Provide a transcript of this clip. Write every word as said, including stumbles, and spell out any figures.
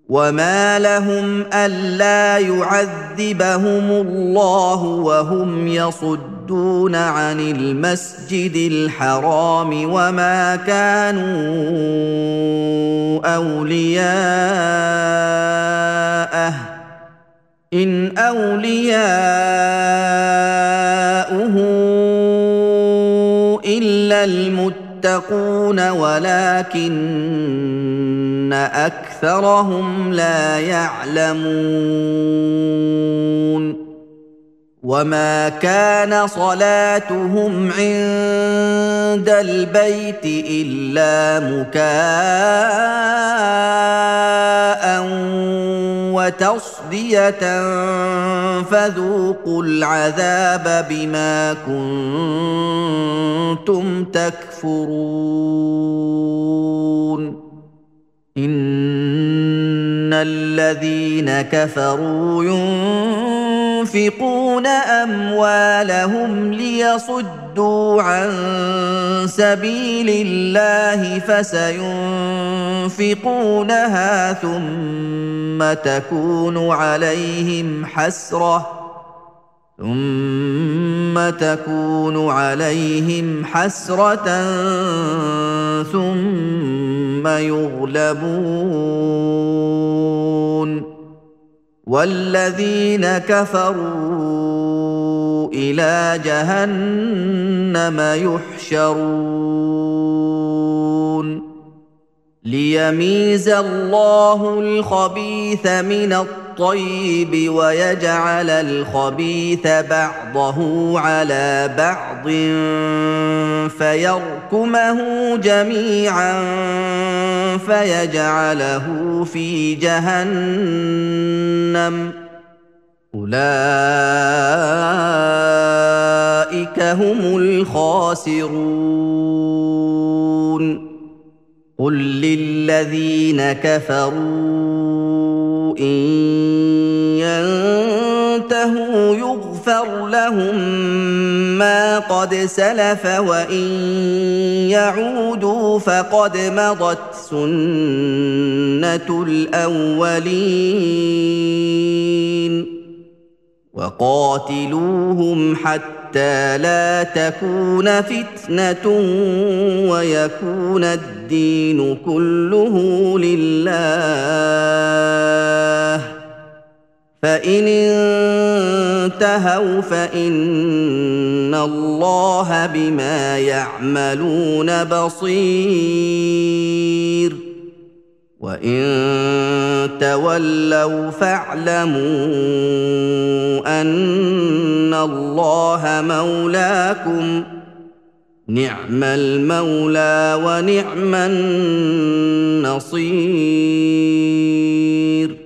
وما لهم الا يعذبهم الله وهم يصدون عن المسجد الحرام وما كانوا اولياءه ان اولياؤه الا المتقون ولكن اكثرهم لا يعلمون وما كان صلاتهم عند البيت الا مكاء وتصديه فذوقوا العذاب بما كنتم تكفرون ان الذين كفروا ينفقون اموالهم ليصدوا عن سبيل الله فسينفقونها ثم تكون عليهم حسره ثم تكون عليهم حسرة ثم يغلبون والذين كفروا إلى جهنم يحشرون ليميز الله الخبيث من الطيب ويجعل الخبيث بعضه على بعض فيركمه جميعا فيجعله في جهنم أولئك هم الخاسرون قل للذين كفروا إن ينتهوا يغفر لهم ما قد سلف وإن يعودوا فقد مضت سنة الأولين وقاتلوهم حتى لا تكون فتنة ويكون الدين كله لله فإن انتهوا فإن الله بما يعملون بصير وإن تولوا فاعلموا أن الله مولاكم نعم المولى ونعم النصير